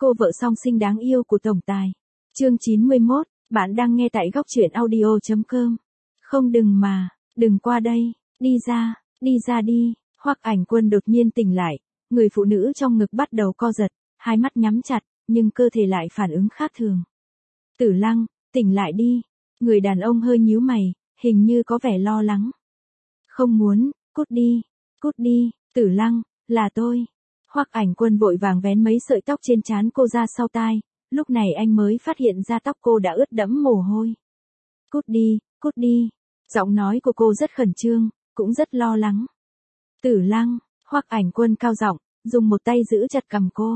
cô vợ song sinh đáng yêu của tổng tài. Chương 91, bạn đang nghe tại góc truyện audio.com. Không đừng qua đây, đi ra đi. Hoắc Ảnh Quân đột nhiên tỉnh lại, người phụ nữ trong ngực bắt đầu co giật, hai mắt nhắm chặt, nhưng cơ thể lại phản ứng khác thường. Tử Lăng, tỉnh lại đi. Người đàn ông hơi nhíu mày, hình như có vẻ lo lắng. Không muốn, cút đi, Tử Lăng, là tôi. Hoắc Ảnh Quân vội vàng vén mấy sợi tóc trên trán cô ra sau tai, lúc này anh mới phát hiện ra tóc cô đã ướt đẫm mồ hôi. Cút đi. Giọng nói của cô rất khẩn trương, cũng rất lo lắng. Tử Lăng, Hoắc Ảnh Quân cao giọng, dùng một tay giữ chặt cằm cô.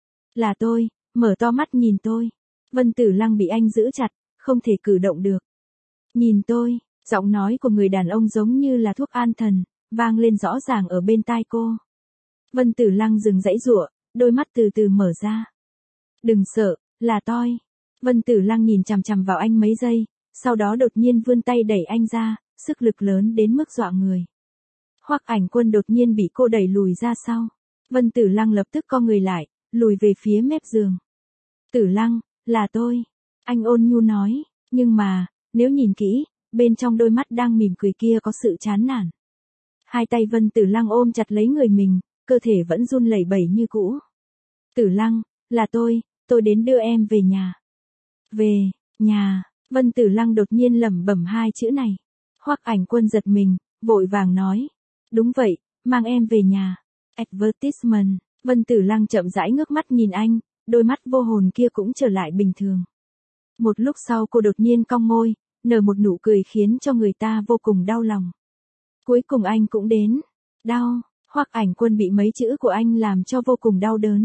Là tôi, mở to mắt nhìn tôi. Vân Tử Lăng bị anh giữ chặt, không thể cử động được. Nhìn tôi, giọng nói của người đàn ông giống như là thuốc an thần, vang lên rõ ràng ở bên tai cô. Vân Tử Lăng dừng giãy giụa, đôi mắt từ từ mở ra. Đừng sợ, là tôi. Vân Tử Lăng nhìn chằm chằm vào anh mấy giây, sau đó đột nhiên vươn tay đẩy anh ra, sức lực lớn đến mức dọa người. Hoắc Ảnh Quân đột nhiên bị cô đẩy lùi ra sau. Vân Tử Lăng lập tức co người lại, lùi về phía mép giường. Tử Lăng, là tôi. Anh ôn nhu nói, nhưng mà, nếu nhìn kỹ, bên trong đôi mắt đang mỉm cười kia có sự chán nản. Hai tay Vân Tử Lăng ôm chặt lấy người mình, cơ thể vẫn run lẩy bẩy như cũ. Tử Lăng, là tôi đến đưa em về nhà. Về, nhà, Vân Tử Lăng đột nhiên lẩm bẩm hai chữ này. Hoắc Ảnh Quân giật mình, vội vàng nói. Đúng vậy, mang em về nhà. Advertisement, Vân Tử Lăng chậm rãi ngước mắt nhìn anh, đôi mắt vô hồn kia cũng trở lại bình thường. Một lúc sau cô đột nhiên cong môi, nở một nụ cười khiến cho người ta vô cùng đau lòng. Cuối cùng anh cũng đến. Đau, Hoắc Ảnh Quân bị mấy chữ của anh làm cho vô cùng đau đớn.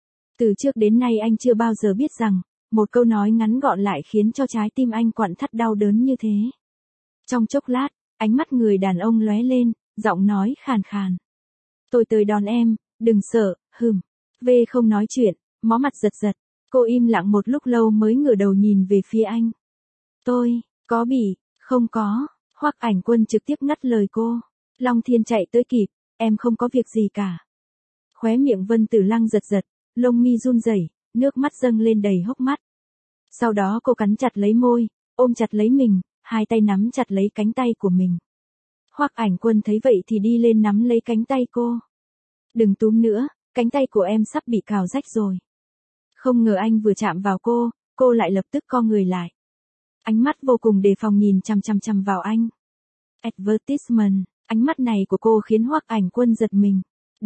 Từ trước đến nay anh chưa bao giờ biết rằng, một câu nói ngắn gọn lại khiến cho trái tim anh quặn thắt đau đớn như thế. Trong chốc lát, ánh mắt người đàn ông lóe lên, giọng nói khàn khàn. Tôi tới đón em, đừng sợ, Về không nói chuyện, mó mặt giật giật. Cô im lặng một lúc lâu mới ngửa đầu nhìn về phía anh. Tôi, có bị, không có. Hoắc Ảnh Quân trực tiếp ngắt lời cô. Long Thiên chạy tới kịp, em không có việc gì cả. Khóe miệng Vân Tử Lăng giật giật, lông mi run rẩy, nước mắt dâng lên đầy hốc mắt. Sau đó cô cắn chặt lấy môi, ôm chặt lấy mình, hai tay nắm chặt lấy cánh tay của mình. Hoắc Ảnh Quân thấy vậy thì đi lên nắm lấy cánh tay cô. Đừng túm nữa, cánh tay của em sắp bị cào rách rồi. Không ngờ anh vừa chạm vào cô lại lập tức co người lại. Ánh mắt vô cùng đề phòng nhìn chằm vào anh. Advertisement, ánh mắt này của cô khiến Hoắc Ảnh Quân giật mình.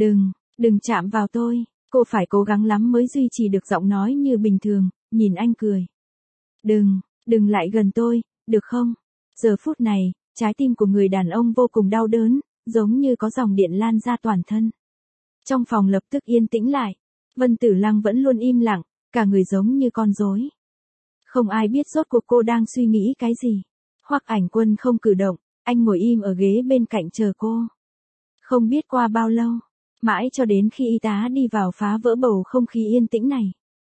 Đừng chạm vào tôi. Cô phải cố gắng lắm mới duy trì được giọng nói như bình thường, nhìn anh cười. Đừng lại gần tôi, được không? Giờ phút này, trái tim của người đàn ông vô cùng đau đớn, giống như có dòng điện lan ra toàn thân. Trong phòng lập tức yên tĩnh lại. Vân Tử Lăng vẫn luôn im lặng, cả người giống như con rối. Không ai biết rốt cuộc cô đang suy nghĩ cái gì. Hoắc Ảnh Quân không cử động, anh ngồi im ở ghế bên cạnh chờ cô. Không biết qua bao lâu, mãi cho đến khi y tá đi vào phá vỡ bầu không khí yên tĩnh này.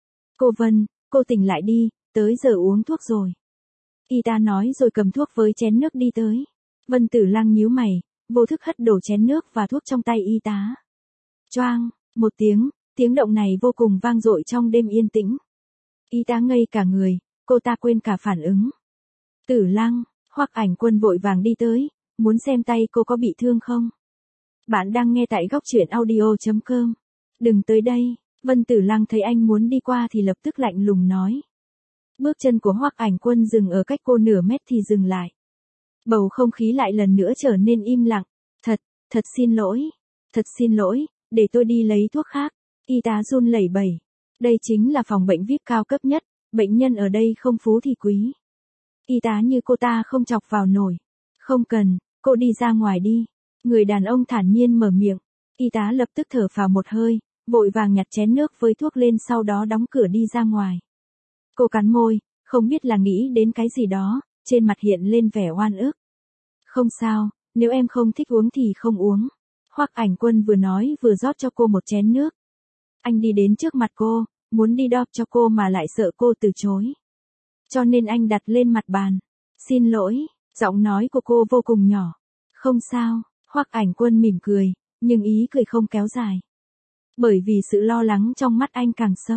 Cô tỉnh lại đi, tới giờ uống thuốc rồi. Y tá nói rồi cầm thuốc với chén nước đi tới. Vân Tử Lăng nhíu mày, vô thức hất đổ chén nước và thuốc trong tay y tá. Choang, một tiếng động này vô cùng vang dội trong đêm yên tĩnh. Y tá ngây cả người, cô ta quên cả phản ứng. Tử Lăng, Hoắc Ảnh Quân vội vàng đi tới, muốn xem tay cô có bị thương không. Bạn đang nghe tại góc truyện audio.com. Đừng tới đây. Vân Tử Lăng thấy anh muốn đi qua thì lập tức lạnh lùng nói. Bước chân của Hoắc Ảnh Quân dừng ở cách cô nửa mét thì dừng lại. Bầu không khí lại lần nữa trở nên im lặng. Thật xin lỗi, để tôi đi lấy thuốc khác. Y tá run lẩy bẩy. Đây chính là phòng bệnh VIP cao cấp nhất, bệnh nhân ở đây không phú thì quý. Y tá như cô ta không chọc vào nổi. Không cần, cô đi ra ngoài đi. Người đàn ông thản nhiên mở miệng. Y tá lập tức thở phào một hơi, vội vàng nhặt chén nước với thuốc lên sau đó đóng cửa đi ra ngoài. Cô cắn môi, không biết là nghĩ đến cái gì đó, trên mặt hiện lên vẻ oan ức. Không sao, nếu em không thích uống thì không uống. Hoắc Ảnh Quân vừa nói vừa rót cho cô một chén nước. Anh đi đến trước mặt cô, muốn đi đop cho cô mà lại sợ cô từ chối. Cho nên anh đặt lên mặt bàn. Xin lỗi, giọng nói của cô vô cùng nhỏ. Không sao, Hoắc Ảnh Quân mỉm cười, nhưng ý cười không kéo dài. Bởi vì sự lo lắng trong mắt anh càng sâu.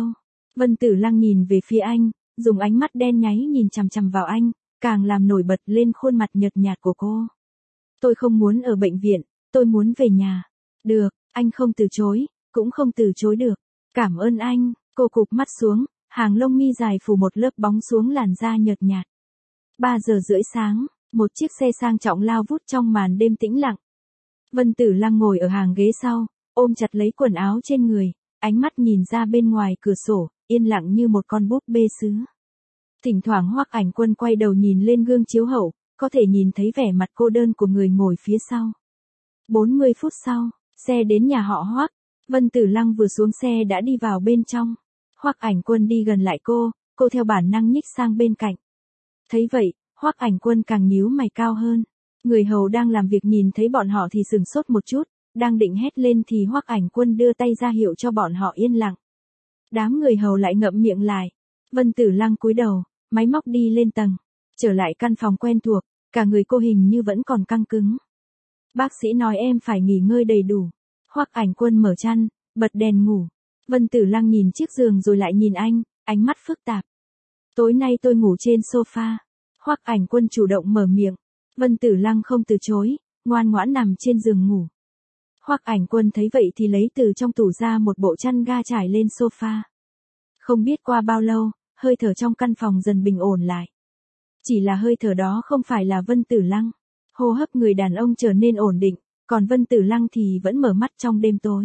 Vân Tử Lăng nhìn về phía anh, dùng ánh mắt đen nháy nhìn chằm chằm vào anh, càng làm nổi bật lên khuôn mặt nhợt nhạt của cô. Tôi không muốn ở bệnh viện, tôi muốn về nhà. Được, anh không từ chối, cũng không từ chối được. Cảm ơn anh, cô cụp mắt xuống, hàng lông mi dài phủ một lớp bóng xuống làn da nhợt nhạt. 3 giờ rưỡi sáng, một chiếc xe sang trọng lao vút trong màn đêm tĩnh lặng. Vân Tử Lăng ngồi ở hàng ghế sau, ôm chặt lấy quần áo trên người, ánh mắt nhìn ra bên ngoài cửa sổ, yên lặng như một con búp bê sứ. Thỉnh thoảng Hoắc Ảnh Quân quay đầu nhìn lên gương chiếu hậu, có thể nhìn thấy vẻ mặt cô đơn của người ngồi phía sau. 40 phút sau, xe đến nhà họ Hoắc, Vân Tử Lăng vừa xuống xe đã đi vào bên trong. Hoắc Ảnh Quân đi gần lại cô theo bản năng nhích sang bên cạnh. Thấy vậy, Hoắc Ảnh Quân càng nhíu mày cao hơn. Người hầu đang làm việc nhìn thấy bọn họ thì sửng sốt một chút, đang định hét lên thì Hoắc Ảnh Quân đưa tay ra hiệu cho bọn họ yên lặng. Đám người hầu lại ngậm miệng lại. Vân Tử Lăng cúi đầu, máy móc đi lên tầng, trở lại căn phòng quen thuộc, cả người cô hình như vẫn còn căng cứng. Bác sĩ nói em phải nghỉ ngơi đầy đủ. Hoắc Ảnh Quân mở chăn, bật đèn ngủ. Vân Tử Lăng nhìn chiếc giường rồi lại nhìn anh, ánh mắt phức tạp. Tối nay tôi ngủ trên sofa. Hoắc Ảnh Quân chủ động mở miệng. Vân Tử Lăng không từ chối, ngoan ngoãn nằm trên giường ngủ. Hoắc Ảnh Quân thấy vậy thì lấy từ trong tủ ra một bộ chăn ga trải lên sofa. Không biết qua bao lâu, hơi thở trong căn phòng dần bình ổn lại. Chỉ là hơi thở đó không phải là Vân Tử Lăng. Hô hấp người đàn ông trở nên ổn định, còn Vân Tử Lăng thì vẫn mở mắt trong đêm tối.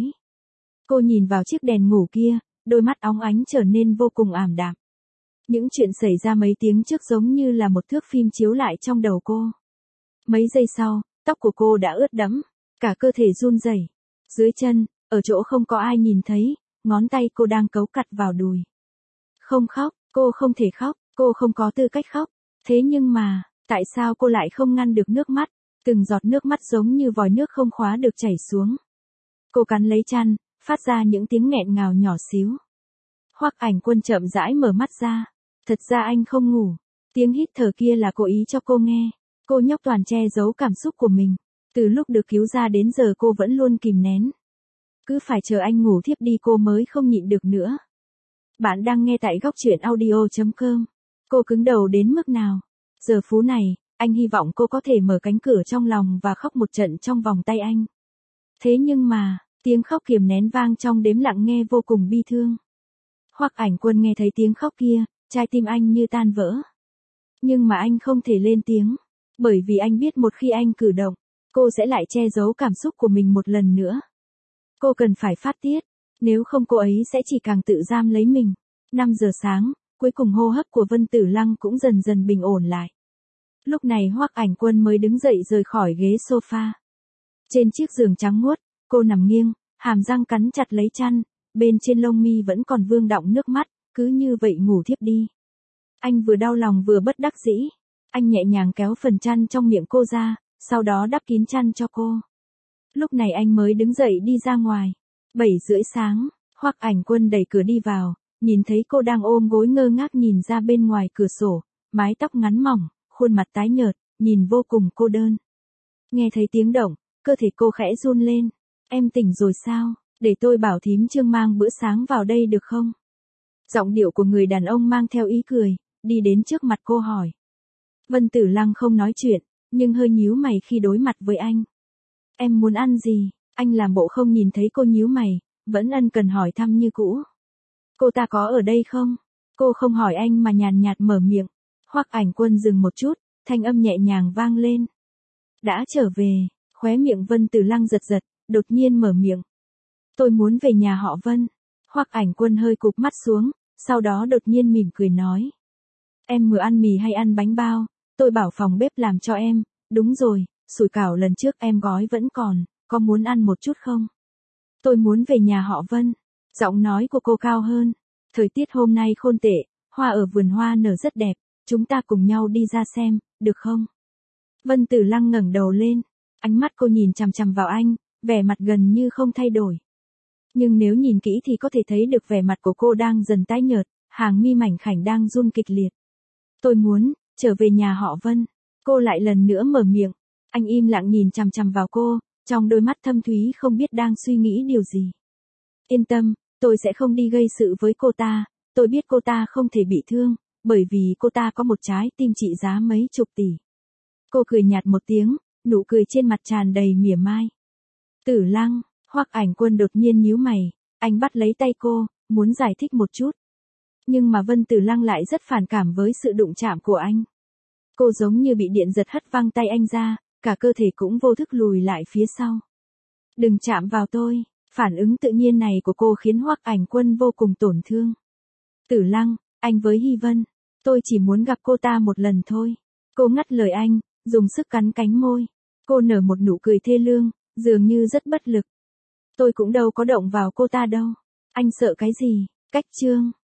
Cô nhìn vào chiếc đèn ngủ kia, đôi mắt óng ánh trở nên vô cùng ảm đạm. Những chuyện xảy ra mấy tiếng trước giống như là một thước phim chiếu lại trong đầu cô. Mấy giây sau, tóc của cô đã ướt đẫm, cả cơ thể run rẩy. Dưới chân, ở chỗ không có ai nhìn thấy, ngón tay cô đang cấu cặt vào đùi. Không khóc, cô không thể khóc, cô không có tư cách khóc. Thế nhưng mà, tại sao cô lại không ngăn được nước mắt? Từng giọt nước mắt giống như vòi nước không khóa được chảy xuống. Cô cắn lấy chăn, phát ra những tiếng nghẹn ngào nhỏ xíu. Hoắc Ảnh Quân chậm rãi mở mắt ra. Thật ra anh không ngủ. Tiếng hít thở kia là cố ý cho cô nghe. Cô nhóc toàn che giấu cảm xúc của mình. Từ lúc được cứu ra đến giờ cô vẫn luôn kìm nén. Cứ phải chờ anh ngủ thiếp đi cô mới không nhịn được nữa. Bạn đang nghe tại góc truyện audio.com. Cô cứng đầu đến mức nào? Giờ phút này, anh hy vọng cô có thể mở cánh cửa trong lòng và khóc một trận trong vòng tay anh. Thế nhưng mà, tiếng khóc kiềm nén vang trong đếm lặng nghe vô cùng bi thương. Hoắc Ảnh Quân nghe thấy tiếng khóc kia, trái tim anh như tan vỡ. Nhưng mà anh không thể lên tiếng, bởi vì anh biết một khi anh cử động, cô sẽ lại che giấu cảm xúc của mình một lần nữa. Cô cần phải phát tiết, nếu không cô ấy sẽ chỉ càng tự giam lấy mình. 5 giờ sáng, cuối cùng hô hấp của Vân Tử Lăng cũng dần dần bình ổn lại. Lúc này Hoắc Ảnh Quân mới đứng dậy rời khỏi ghế sofa. Trên chiếc giường trắng muốt, cô nằm nghiêng, hàm răng cắn chặt lấy chăn, bên trên lông mi vẫn còn vương đọng nước mắt, cứ như vậy ngủ thiếp đi. Anh vừa đau lòng vừa bất đắc dĩ. Anh nhẹ nhàng kéo phần chăn trong miệng cô ra, sau đó đắp kín chăn cho cô. Lúc này anh mới đứng dậy đi ra ngoài. 7 rưỡi sáng, Hoắc Ảnh Quân đẩy cửa đi vào, nhìn thấy cô đang ôm gối ngơ ngác nhìn ra bên ngoài cửa sổ, mái tóc ngắn mỏng, khuôn mặt tái nhợt, nhìn vô cùng cô đơn. Nghe thấy tiếng động, cơ thể cô khẽ run lên. Em tỉnh rồi sao? Để tôi bảo thím Trương mang bữa sáng vào đây được không? Giọng điệu của người đàn ông mang theo ý cười, đi đến trước mặt cô hỏi. Vân Tử Lăng không nói chuyện, nhưng hơi nhíu mày khi đối mặt với anh. Em muốn ăn gì? Anh làm bộ không nhìn thấy cô nhíu mày, vẫn ân cần hỏi thăm như cũ. Cô ta có ở đây không? Cô không hỏi anh mà nhàn nhạt mở miệng. Hoắc Ảnh Quân dừng một chút, thanh âm nhẹ nhàng vang lên. Đã trở về, khóe miệng Vân Tử Lăng giật giật, đột nhiên mở miệng. Tôi muốn về nhà họ Vân. Hoắc Ảnh Quân hơi cụp mắt xuống, sau đó đột nhiên mỉm cười nói. Em vừa ăn mì hay ăn bánh bao? Tôi bảo phòng bếp làm cho em. Đúng rồi, sủi cảo lần trước em gói vẫn còn, có muốn ăn một chút không? Tôi muốn về nhà họ Vân. Giọng nói của cô cao hơn. Thời tiết hôm nay khôn tệ, hoa ở vườn hoa nở rất đẹp, chúng ta cùng nhau đi ra xem, được không? Vân Tử Lăng ngẩng đầu lên, ánh mắt cô nhìn chằm chằm vào anh, vẻ mặt gần như không thay đổi. Nhưng nếu nhìn kỹ thì có thể thấy được vẻ mặt của cô đang dần tái nhợt, hàng mi mảnh khảnh đang run kịch liệt. Tôi muốn trở về nhà họ Vân. Cô lại lần nữa mở miệng. Anh im lặng nhìn chằm chằm vào cô, trong đôi mắt thâm thúy không biết đang suy nghĩ điều gì. Yên tâm, tôi sẽ không đi gây sự với cô ta, Tôi biết cô ta không thể bị thương, bởi vì cô ta có một trái tim trị giá mấy chục tỷ. Cô cười nhạt một tiếng, nụ cười trên mặt tràn đầy mỉa mai. Tử Lăng, Hoắc Ảnh Quân đột nhiên nhíu mày, anh bắt lấy tay cô, muốn giải thích một chút. Nhưng mà Vân Tử Lăng lại rất phản cảm với sự đụng chạm của anh. Cô giống như bị điện giật hất văng tay anh ra, cả cơ thể cũng vô thức lùi lại phía sau. Đừng chạm vào tôi, phản ứng tự nhiên này của cô khiến Hoắc Ảnh Quân vô cùng tổn thương. Tử Lăng, anh với Hy Vân, tôi chỉ muốn gặp cô ta một lần thôi. Cô ngắt lời anh, dùng sức cắn cánh môi. Cô nở một nụ cười thê lương, dường như rất bất lực. Tôi cũng đâu có động vào cô ta đâu. Anh sợ cái gì? Cách chương.